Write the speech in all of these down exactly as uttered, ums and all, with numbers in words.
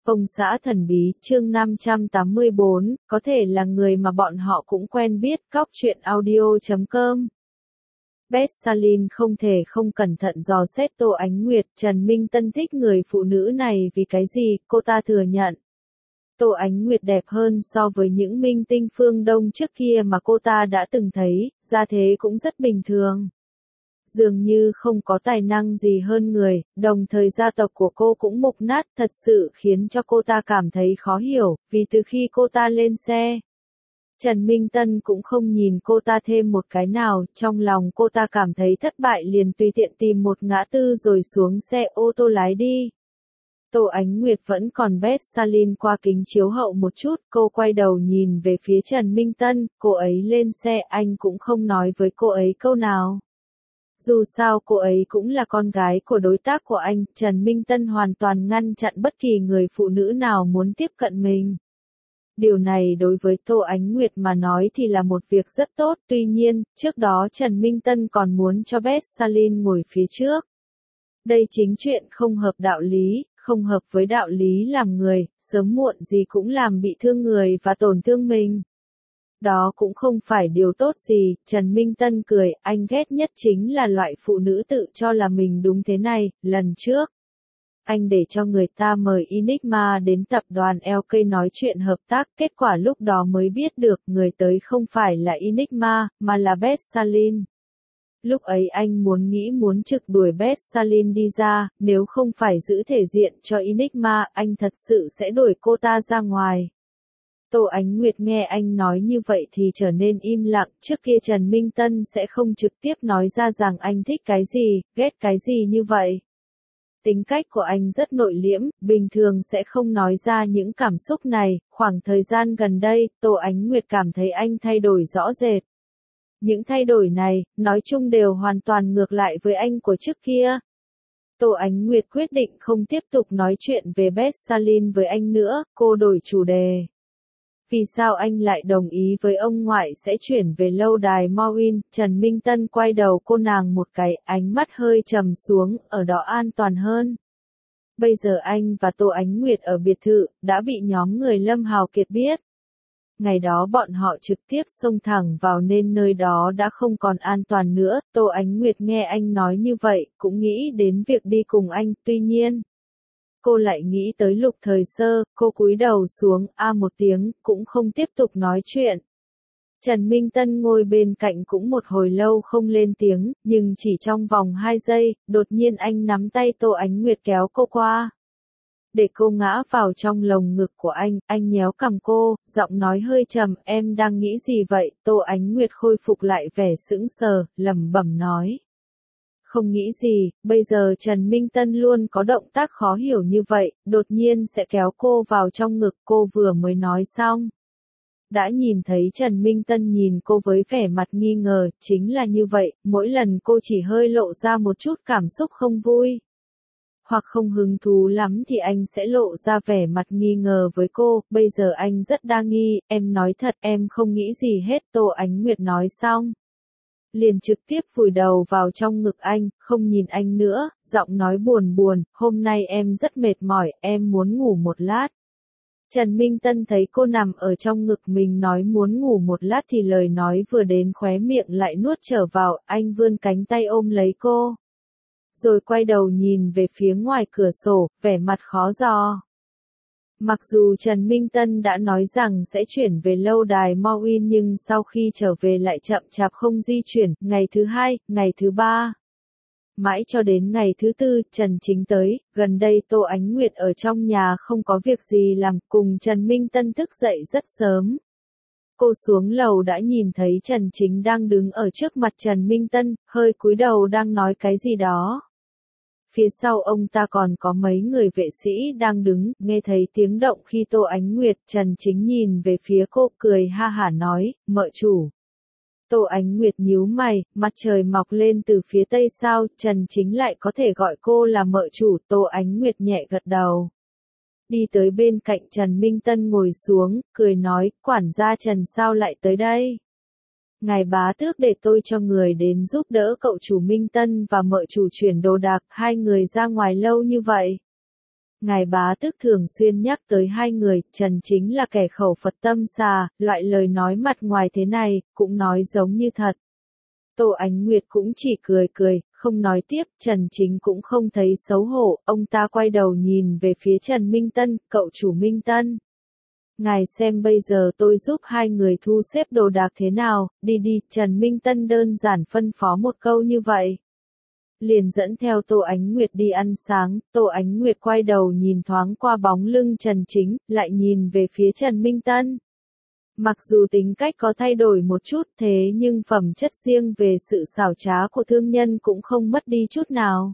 Công xã thần bí, chương năm trăm tám mươi bốn, có thể là người mà bọn họ cũng quen biết, cóc truyện audio chấm com. Beth Salin không thể không cẩn thận dò xét Tô Ánh Nguyệt, Trần Minh Tân thích người phụ nữ này vì cái gì, cô ta thừa nhận. Tô Ánh Nguyệt đẹp hơn so với những minh tinh phương Đông trước kia mà cô ta đã từng thấy, gia thế cũng rất bình thường. Dường như không có tài năng gì hơn người, đồng thời gia tộc của cô cũng mục nát thật sự khiến cho cô ta cảm thấy khó hiểu, vì từ khi cô ta lên xe, Trần Minh Tân cũng không nhìn cô ta thêm một cái nào, trong lòng cô ta cảm thấy thất bại liền tùy tiện tìm một ngã tư rồi xuống xe ô tô lái đi. Tô Ánh Nguyệt vẫn còn Beth Salin qua kính chiếu hậu một chút, cô quay đầu nhìn về phía Trần Minh Tân, cô ấy lên xe anh cũng không nói với cô ấy câu nào. Dù sao cô ấy cũng là con gái của đối tác của anh, Trần Minh Tân hoàn toàn ngăn chặn bất kỳ người phụ nữ nào muốn tiếp cận mình. Điều này đối với Tô Ánh Nguyệt mà nói thì là một việc rất tốt, tuy nhiên, trước đó Trần Minh Tân còn muốn cho Beth Salin ngồi phía trước. Đây chính chuyện không hợp đạo lý, không hợp với đạo lý làm người, sớm muộn gì cũng làm bị thương người và tổn thương mình. Đó cũng không phải điều tốt gì, Trần Minh Tân cười, anh ghét nhất chính là loại phụ nữ tự cho là mình đúng thế này, lần trước. Anh để cho người ta mời Enigma đến tập đoàn lờ ca nói chuyện hợp tác, kết quả lúc đó mới biết được người tới không phải là Enigma, mà là Beth Salin. Lúc ấy anh muốn nghĩ muốn trực đuổi Beth Salin đi ra, nếu không phải giữ thể diện cho Enigma, anh thật sự sẽ đuổi cô ta ra ngoài. Tô Ánh Nguyệt nghe anh nói như vậy thì trở nên im lặng, trước kia Trần Minh Tân sẽ không trực tiếp nói ra rằng anh thích cái gì, ghét cái gì như vậy. Tính cách của anh rất nội liễm, bình thường sẽ không nói ra những cảm xúc này, khoảng thời gian gần đây, Tô Ánh Nguyệt cảm thấy anh thay đổi rõ rệt. Những thay đổi này, nói chung đều hoàn toàn ngược lại với anh của trước kia. Tô Ánh Nguyệt quyết định không tiếp tục nói chuyện về Beth Salin với anh nữa, cô đổi chủ đề. Vì sao anh lại đồng ý với ông ngoại sẽ chuyển về lâu đài Mawin? Trần Minh Tân quay đầu cô nàng một cái, ánh mắt hơi trầm xuống, ở đó an toàn hơn. Bây giờ anh và Tô Ánh Nguyệt ở biệt thự, đã bị nhóm người Lâm Hào Kiệt biết. Ngày đó bọn họ trực tiếp xông thẳng vào nên nơi đó đã không còn an toàn nữa. Tô Ánh Nguyệt nghe anh nói như vậy, cũng nghĩ đến việc đi cùng anh, tuy nhiên. Cô lại nghĩ tới Lục Thời Sơ, cô cúi đầu xuống, a một tiếng, cũng không tiếp tục nói chuyện. Trần Minh Tân ngồi bên cạnh cũng một hồi lâu không lên tiếng, nhưng chỉ trong vòng hai giây, đột nhiên anh nắm tay Tô Ánh Nguyệt kéo cô qua. Để cô ngã vào trong lồng ngực của anh, anh nhéo cằm cô, giọng nói hơi trầm, em đang nghĩ gì vậy? Tô Ánh Nguyệt khôi phục lại vẻ sững sờ, lẩm bẩm nói. Không nghĩ gì, bây giờ Trần Minh Tân luôn có động tác khó hiểu như vậy, đột nhiên sẽ kéo cô vào trong ngực, cô vừa mới nói xong. Đã nhìn thấy Trần Minh Tân nhìn cô với vẻ mặt nghi ngờ, chính là như vậy, mỗi lần cô chỉ hơi lộ ra một chút cảm xúc không vui. Hoặc không hứng thú lắm thì anh sẽ lộ ra vẻ mặt nghi ngờ với cô, bây giờ anh rất đa nghi, em nói thật em không nghĩ gì hết. Tô Ánh Nguyệt nói xong. Liền trực tiếp vùi đầu vào trong ngực anh, không nhìn anh nữa, giọng nói buồn buồn, hôm nay em rất mệt mỏi, em muốn ngủ một lát. Trần Minh Tân thấy cô nằm ở trong ngực mình nói muốn ngủ một lát thì lời nói vừa đến khóe miệng lại nuốt trở vào, anh vươn cánh tay ôm lấy cô. Rồi quay đầu nhìn về phía ngoài cửa sổ, vẻ mặt khó dò. Mặc dù Trần Minh Tân đã nói rằng sẽ chuyển về lâu đài Mawin nhưng sau khi trở về lại chậm chạp không di chuyển, ngày thứ hai, ngày thứ ba. Mãi cho đến ngày thứ tư, Trần Chính tới, gần đây Tô Ánh Nguyệt ở trong nhà không có việc gì làm, cùng Trần Minh Tân thức dậy rất sớm. Cô xuống lầu đã nhìn thấy Trần Chính đang đứng ở trước mặt Trần Minh Tân, hơi cúi đầu đang nói cái gì đó. Phía sau ông ta còn có mấy người vệ sĩ đang đứng, nghe thấy tiếng động khi Tô Ánh Nguyệt, Trần Chính nhìn về phía cô, cười ha hả nói, mợ chủ. Tô Ánh Nguyệt nhíu mày, mặt trời mọc lên từ phía tây sao, Trần Chính lại có thể gọi cô là mợ chủ, Tô Ánh Nguyệt nhẹ gật đầu. Đi tới bên cạnh Trần Minh Tân ngồi xuống, cười nói, quản gia Trần sao lại tới đây? Ngài bá tước để tôi cho người đến giúp đỡ cậu chủ Minh Tân và mợ chủ chuyển đồ đạc, hai người ra ngoài lâu như vậy. Ngài bá tước thường xuyên nhắc tới hai người, Trần chính là kẻ khẩu Phật tâm xà, loại lời nói mặt ngoài thế này, cũng nói giống như thật. Tô Ánh Nguyệt cũng chỉ cười cười, không nói tiếp, Trần Chính cũng không thấy xấu hổ, ông ta quay đầu nhìn về phía Trần Minh Tân, cậu chủ Minh Tân. Ngài xem bây giờ tôi giúp hai người thu xếp đồ đạc thế nào, đi đi, Trần Minh Tân đơn giản phân phó một câu như vậy. Liền dẫn theo Tô Ánh Nguyệt đi ăn sáng, Tô Ánh Nguyệt quay đầu nhìn thoáng qua bóng lưng Trần Chính, lại nhìn về phía Trần Minh Tân. Mặc dù tính cách có thay đổi một chút thế nhưng phẩm chất riêng về sự xảo trá của thương nhân cũng không mất đi chút nào.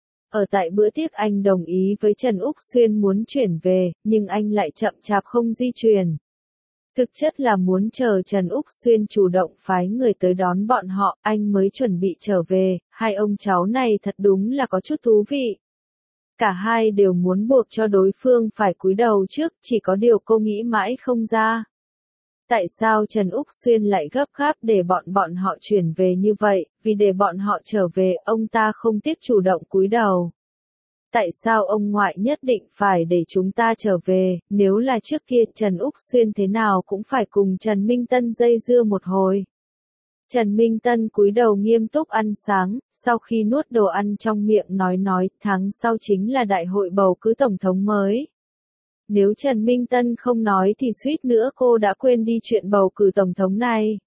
Ở tại bữa tiệc anh đồng ý với Trần Úc Xuyên muốn chuyển về, nhưng anh lại chậm chạp không di chuyển. Thực chất là muốn chờ Trần Úc Xuyên chủ động phái người tới đón bọn họ, anh mới chuẩn bị trở về, hai ông cháu này thật đúng là có chút thú vị. Cả hai đều muốn buộc cho đối phương phải cúi đầu trước, chỉ có điều cô nghĩ mãi không ra. Tại sao Trần Úc Xuyên lại gấp gáp để bọn bọn họ chuyển về như vậy, vì để bọn họ trở về, ông ta không tiếc chủ động cúi đầu. Tại sao ông ngoại nhất định phải để chúng ta trở về, nếu là trước kia Trần Úc Xuyên thế nào cũng phải cùng Trần Minh Tân dây dưa một hồi. Trần Minh Tân cúi đầu nghiêm túc ăn sáng, sau khi nuốt đồ ăn trong miệng nói nói, tháng sau chính là đại hội bầu cử tổng thống mới. Nếu Trần Minh Tân không nói thì suýt nữa cô đã quên đi chuyện bầu cử tổng thống này.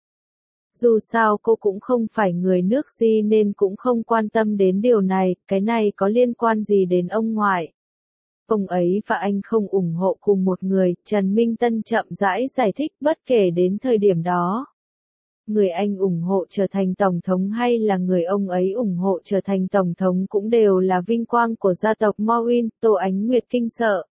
Dù sao cô cũng không phải người nước gì nên cũng không quan tâm đến điều này, cái này có liên quan gì đến ông ngoại. Ông ấy và anh không ủng hộ cùng một người, Trần Minh Tân chậm rãi giải thích bất kể đến thời điểm đó. Người anh ủng hộ trở thành tổng thống hay là người ông ấy ủng hộ trở thành tổng thống cũng đều là vinh quang của gia tộc Morin, Tô Ánh Nguyệt kinh sợ.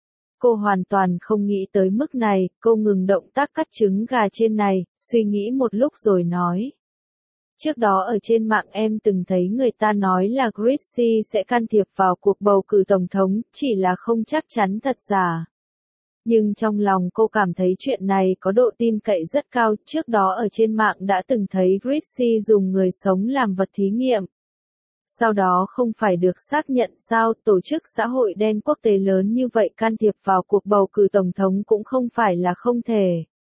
Cô hoàn toàn không nghĩ tới mức này, cô ngừng động tác cắt trứng gà trên này, suy nghĩ một lúc rồi nói. Trước đó ở trên mạng em từng thấy người ta nói là Christie sẽ can thiệp vào cuộc bầu cử tổng thống, chỉ là không chắc chắn thật giả. Nhưng trong lòng cô cảm thấy chuyện này có độ tin cậy rất cao, trước đó ở trên mạng đã từng thấy Christie dùng người sống làm vật thí nghiệm. Sau đó không phải được xác nhận sao, tổ chức xã hội đen quốc tế lớn như vậy can thiệp vào cuộc bầu cử tổng thống cũng không phải là không thể.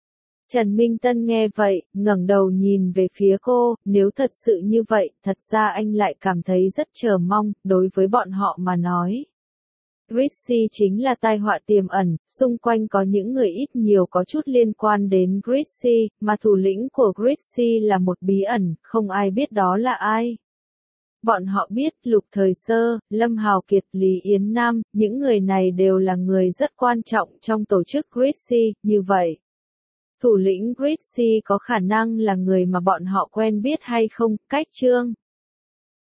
Trần Minh Tân nghe vậy, ngẩng đầu nhìn về phía cô, nếu thật sự như vậy, thật ra anh lại cảm thấy rất chờ mong, đối với bọn họ mà nói. Christie chính là tai họa tiềm ẩn, xung quanh có những người ít nhiều có chút liên quan đến Christie, mà thủ lĩnh của Christie là một bí ẩn, không ai biết đó là ai. Bọn họ biết Lục Thời Sơ, Lâm Hào Kiệt, Lý Yến Nam, những người này đều là người rất quan trọng trong tổ chức Christie, như vậy. Thủ lĩnh Christie có khả năng là người mà bọn họ quen biết hay không, cách chương.